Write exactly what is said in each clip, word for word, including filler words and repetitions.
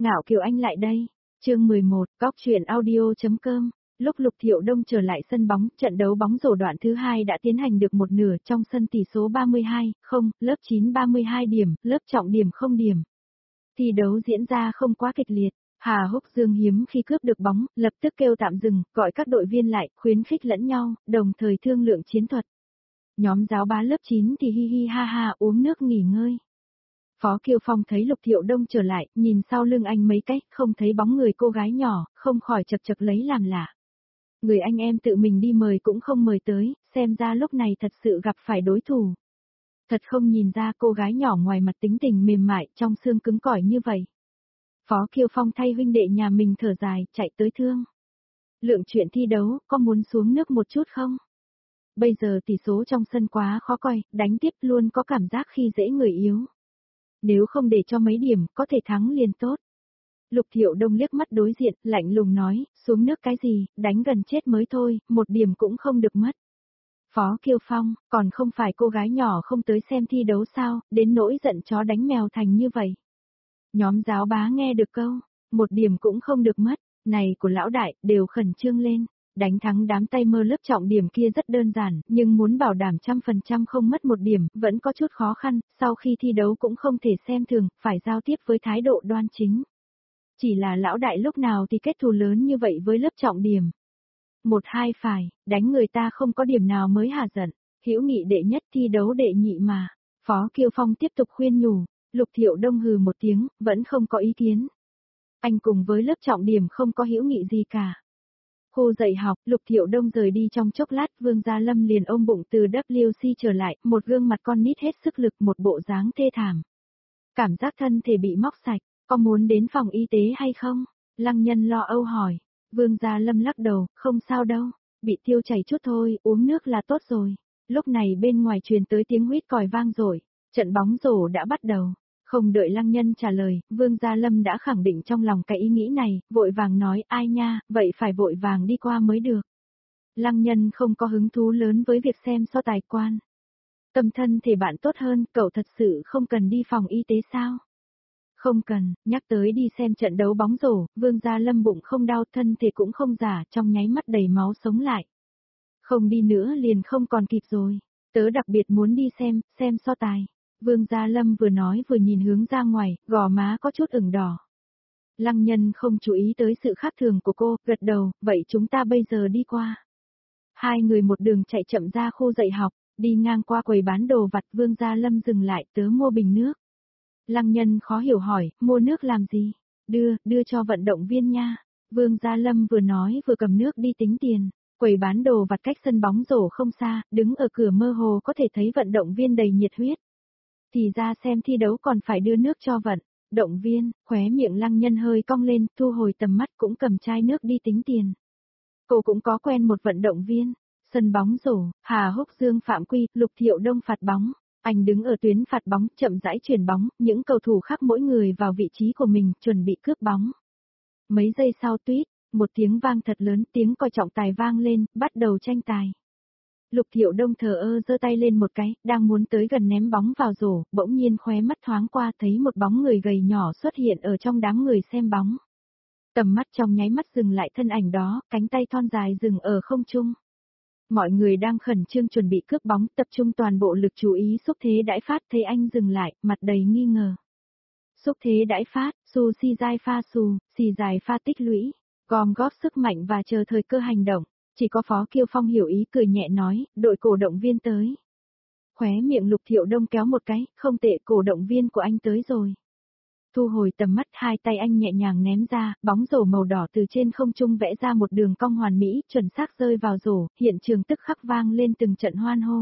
Ngạo Kiều Anh lại đây. Chương mười một, Cóc truyện audio.com. Lúc Lục Thiệu Đông trở lại sân bóng, trận đấu bóng rổ đoạn thứ hai đã tiến hành được một nửa, trong sân tỷ số ba mươi hai không, lớp chín ba mươi hai điểm, lớp Trọng điểm không điểm. Thi đấu diễn ra không quá kịch liệt. Hà Húc Dương hiếm khi cướp được bóng, lập tức kêu tạm dừng, gọi các đội viên lại, khuyến khích lẫn nhau, đồng thời thương lượng chiến thuật. Nhóm giáo bá lớp chín thì hi hi ha ha uống nước nghỉ ngơi. Phó Kiều Phong thấy Lục Thiệu Đông trở lại, nhìn sau lưng anh mấy cách, không thấy bóng người cô gái nhỏ, không khỏi chật chật lấy làm lạ. Người anh em tự mình đi mời cũng không mời tới, xem ra lúc này thật sự gặp phải đối thủ. Thật không nhìn ra cô gái nhỏ ngoài mặt tính tình mềm mại, trong xương cứng cỏi như vậy. Phó Kiều Phong thay huynh đệ nhà mình thở dài, chạy tới thương. Lượng chuyện thi đấu, có muốn xuống nước một chút không? Bây giờ tỷ số trong sân quá khó coi, đánh tiếp luôn có cảm giác khi dễ người yếu. Nếu không để cho mấy điểm, có thể thắng liền tốt. Lục Thiệu Đông liếc mắt đối diện, lạnh lùng nói, xuống nước cái gì, đánh gần chết mới thôi, một điểm cũng không được mất. Phó Kiều Phong, còn không phải cô gái nhỏ không tới xem thi đấu sao, đến nỗi giận chó đánh mèo thành như vậy. Nhóm giáo bá nghe được câu, một điểm cũng không được mất, này của lão đại, đều khẩn trương lên. Đánh thắng đám tay mơ lớp Trọng điểm kia rất đơn giản, nhưng muốn bảo đảm trăm phần trăm không mất một điểm, vẫn có chút khó khăn, sau khi thi đấu cũng không thể xem thường, phải giao tiếp với thái độ đoan chính. Chỉ là lão đại lúc nào thì kết thù lớn như vậy với lớp Trọng điểm. Một hai phải, đánh người ta không có điểm nào mới hà giận, hữu nghị đệ nhất thi đấu đệ nhị mà. Phó Kiều Phong tiếp tục khuyên nhủ, Lục Thiệu Đông hừ một tiếng, vẫn không có ý kiến. Anh cùng với lớp Trọng điểm không có hữu nghị gì cả. Khu dạy học, Lục Thiệu Đông rời đi trong chốc lát, Vương Gia Lâm liền ôm bụng từ W C trở lại, một gương mặt con nít hết sức lực, một bộ dáng thê thảm. Cảm giác thân thể bị móc sạch, có muốn đến phòng y tế hay không? Lăng Nhân lo âu hỏi. Vương Gia Lâm lắc đầu, không sao đâu, bị tiêu chảy chút thôi, uống nước là tốt rồi. Lúc này bên ngoài truyền tới tiếng huýt còi vang dội, trận bóng rổ đã bắt đầu. Không đợi Lăng Nhân trả lời, Vương Gia Lâm đã khẳng định trong lòng cái ý nghĩ này, vội vàng nói, ai nha, vậy phải vội vàng đi qua mới được. Lăng Nhân không có hứng thú lớn với việc xem so tài quan. Tâm thân thể bạn tốt hơn, cậu thật sự không cần đi phòng y tế sao? Không cần, nhắc tới đi xem trận đấu bóng rổ, Vương Gia Lâm bụng không đau, thân thể cũng không giả, trong nháy mắt đầy máu sống lại. Không đi nữa liền không còn kịp rồi, tớ đặc biệt muốn đi xem, xem so tài. Vương Gia Lâm vừa nói vừa nhìn hướng ra ngoài, gò má có chút ửng đỏ. Lăng Nhân không chú ý tới sự khác thường của cô, gật đầu, vậy chúng ta bây giờ đi qua. Hai người một đường chạy chậm ra khu dạy học, đi ngang qua quầy bán đồ vặt, Vương Gia Lâm dừng lại, tớ mua bình nước. Lăng Nhân khó hiểu hỏi, mua nước làm gì? Đưa, đưa cho vận động viên nha. Vương Gia Lâm vừa nói vừa cầm nước đi tính tiền. Quầy bán đồ vặt cách sân bóng rổ không xa, đứng ở cửa mơ hồ có thể thấy vận động viên đầy nhiệt huyết. Thì ra xem thi đấu còn phải đưa nước cho vận động viên, khóe miệng Lăng Nhân hơi cong lên, thu hồi tầm mắt cũng cầm chai nước đi tính tiền. Cô cũng có quen một vận động viên. Sân bóng rổ, Hà Húc Dương phạm quy, Lục Thiệu Đông phạt bóng. Anh đứng ở tuyến phạt bóng, chậm rãi chuyển bóng, những cầu thủ khác mỗi người vào vị trí của mình, chuẩn bị cướp bóng. Mấy giây sau tuýt, một tiếng vang thật lớn, tiếng còi trọng tài vang lên, bắt đầu tranh tài. Lục Thiệu Đông thờ ơ giơ tay lên một cái, đang muốn tới gần ném bóng vào rổ, bỗng nhiên khóe mắt thoáng qua thấy một bóng người gầy nhỏ xuất hiện ở trong đám người xem bóng. Tầm mắt trong nháy mắt dừng lại thân ảnh đó, cánh tay thon dài dừng ở không trung. Mọi người đang khẩn trương chuẩn bị cướp bóng, tập trung toàn bộ lực chú ý xúc thế đãi phát, thấy anh dừng lại, mặt đầy nghi ngờ. Xúc thế đãi phát, xù xì dài pha xù, xì dài pha tích lũy, gom góp sức mạnh và chờ thời cơ hành động. Chỉ có Phó Kiều Phong hiểu ý cười nhẹ nói, đội cổ động viên tới. Khóe miệng Lục Thiệu Đông kéo một cái, không tệ, cổ động viên của anh tới rồi. Thu hồi tầm mắt, hai tay anh nhẹ nhàng ném ra, bóng rổ màu đỏ từ trên không trung vẽ ra một đường cong hoàn mỹ, chuẩn xác rơi vào rổ, hiện trường tức khắc vang lên từng trận hoan hô.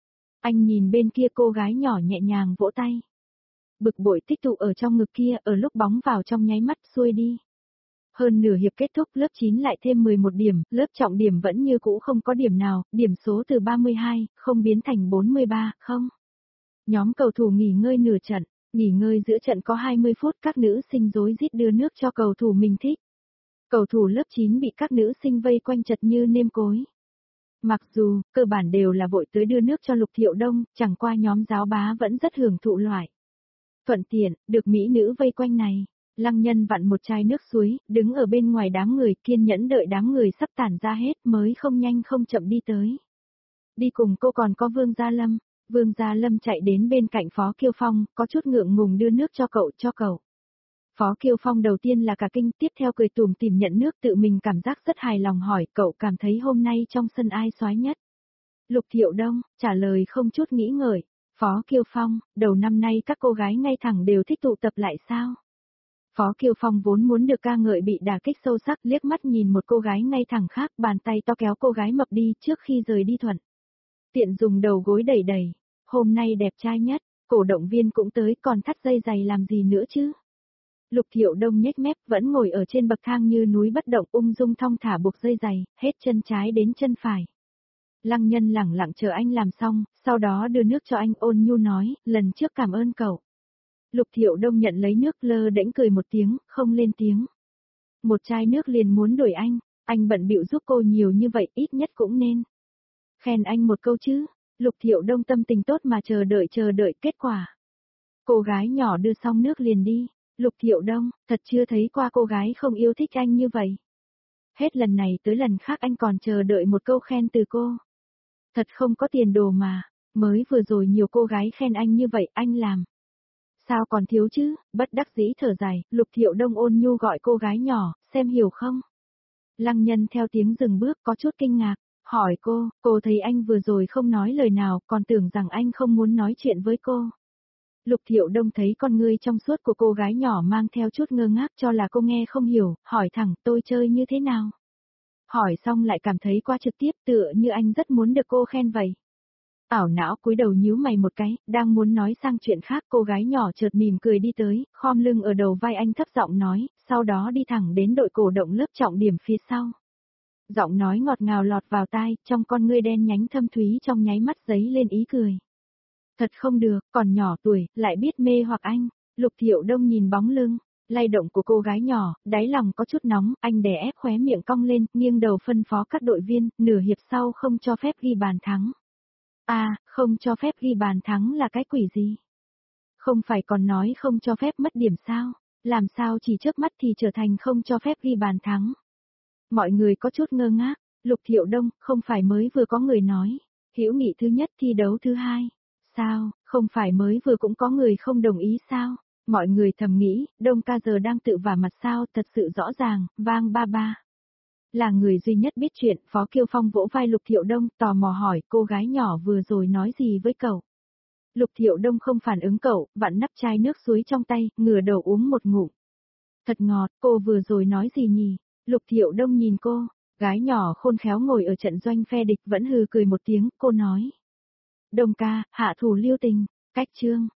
Anh nhìn bên kia cô gái nhỏ nhẹ nhàng vỗ tay. Bực bội tích tụ ở trong ngực kia, ở lúc bóng vào trong nháy mắt xuôi đi. Hơn nửa hiệp kết thúc, lớp chín lại thêm mười một điểm, lớp Trọng điểm vẫn như cũ không có điểm nào, điểm số từ ba mươi hai, không biến thành bốn mươi ba, không. Nhóm cầu thủ nghỉ ngơi nửa trận, nghỉ ngơi giữa trận có hai mươi phút, các nữ sinh rối rít đưa nước cho cầu thủ mình thích. Cầu thủ lớp chín bị các nữ sinh vây quanh chật như nêm cối. Mặc dù, cơ bản đều là vội tới đưa nước cho Lục Thiệu Đông, chẳng qua nhóm giáo bá vẫn rất hưởng thụ loại. Thuận tiện, được mỹ nữ vây quanh này. Lăng Nhân vặn một chai nước suối, đứng ở bên ngoài đám người, kiên nhẫn đợi đám người sắp tản ra hết mới không nhanh không chậm đi tới. Đi cùng cô còn có Vương Gia Lâm. Vương Gia Lâm chạy đến bên cạnh Phó Kiêu Phong, có chút ngượng ngùng đưa nước cho cậu, cho cậu. Phó Kiêu Phong đầu tiên là cả kinh, tiếp theo cười tủm tỉm nhận nước, tự mình cảm giác rất hài lòng, hỏi cậu cảm thấy hôm nay trong sân ai soái nhất. Lục Thiệu Đông, trả lời không chút nghĩ ngợi. Phó Kiêu Phong, đầu năm nay các cô gái ngay thẳng đều thích tụ tập lại sao? Phó Kiêu Phong vốn muốn được ca ngợi bị đả kích sâu sắc, liếc mắt nhìn một cô gái ngay thẳng khác, bàn tay to kéo cô gái mập đi trước khi rời đi thuận. Tiện dùng đầu gối đẩy đẩy, hôm nay đẹp trai nhất, cổ động viên cũng tới, còn thắt dây giày làm gì nữa chứ? Lục Thiệu Đông nhếch mép, vẫn ngồi ở trên bậc thang như núi bất động, ung dung thong thả buộc dây giày, hết chân trái đến chân phải. Lăng Nhân lẳng lặng chờ anh làm xong, sau đó đưa nước cho anh, ôn nhu nói, lần trước cảm ơn cậu. Lục Thiệu Đông nhận lấy nước, lơ đễnh cười một tiếng, không lên tiếng. Một chai nước liền muốn đuổi anh, anh bận bịu giúp cô nhiều như vậy, ít nhất cũng nên khen anh một câu chứ. Lục Thiệu Đông tâm tình tốt mà chờ đợi chờ đợi kết quả. Cô gái nhỏ đưa xong nước liền đi. Lục Thiệu Đông, thật chưa thấy qua cô gái không yêu thích anh như vậy. Hết lần này tới lần khác anh còn chờ đợi một câu khen từ cô. Thật không có tiền đồ mà, mới vừa rồi nhiều cô gái khen anh như vậy, anh làm. Sao còn thiếu chứ, bất đắc dĩ thở dài, Lục Thiệu Đông ôn nhu gọi cô gái nhỏ, xem hiểu không? Lăng Nhân theo tiếng dừng bước có chút kinh ngạc, hỏi cô, cô thấy anh vừa rồi không nói lời nào, còn tưởng rằng anh không muốn nói chuyện với cô. Lục Thiệu Đông thấy con ngươi trong suốt của cô gái nhỏ mang theo chút ngơ ngác, cho là cô nghe không hiểu, hỏi thẳng tôi chơi như thế nào. Hỏi xong lại cảm thấy quá trực tiếp, tựa như anh rất muốn được cô khen vậy. Ảo não cúi đầu nhíu mày một cái, đang muốn nói sang chuyện khác, cô gái nhỏ chợt mỉm cười đi tới, khom lưng ở đầu vai anh thấp giọng nói, sau đó đi thẳng đến đội cổ động lớp trọng điểm phía sau. Giọng nói ngọt ngào lọt vào tai, trong con ngươi đen nhánh thâm thúy trong nháy mắt giấy lên ý cười. Thật không được, còn nhỏ tuổi, lại biết mê hoặc anh. Lục Thiệu Đông nhìn bóng lưng, lay động của cô gái nhỏ, đáy lòng có chút nóng, anh đè ép khóe miệng cong lên, nghiêng đầu phân phó các đội viên, nửa hiệp sau không cho phép ghi bàn thắng. À, không cho phép ghi bàn thắng là cái quỷ gì? Không phải còn nói không cho phép mất điểm sao? Làm sao chỉ trước mắt thì trở thành không cho phép ghi bàn thắng? Mọi người có chút ngơ ngác, Lục Thiệu Đông, không phải mới vừa có người nói, hữu nghị thứ nhất thi đấu thứ hai. Sao, không phải mới vừa cũng có người không đồng ý sao? Mọi người thầm nghĩ, Đông ca giờ đang tự vả mặt sao, thật sự rõ ràng, vang ba ba. Là người duy nhất biết chuyện, Phó Kiêu Phong vỗ vai Lục Thiệu Đông, tò mò hỏi, cô gái nhỏ vừa rồi nói gì với cậu? Lục Thiệu Đông không phản ứng cậu, vặn nắp chai nước suối trong tay, ngửa đầu uống một ngụm. Thật ngọt, cô vừa rồi nói gì nhỉ? Lục Thiệu Đông nhìn cô, gái nhỏ khôn khéo ngồi ở trận doanh phe địch vẫn hừ cười một tiếng, cô nói. Đông ca, hạ thủ lưu tình, cách chương.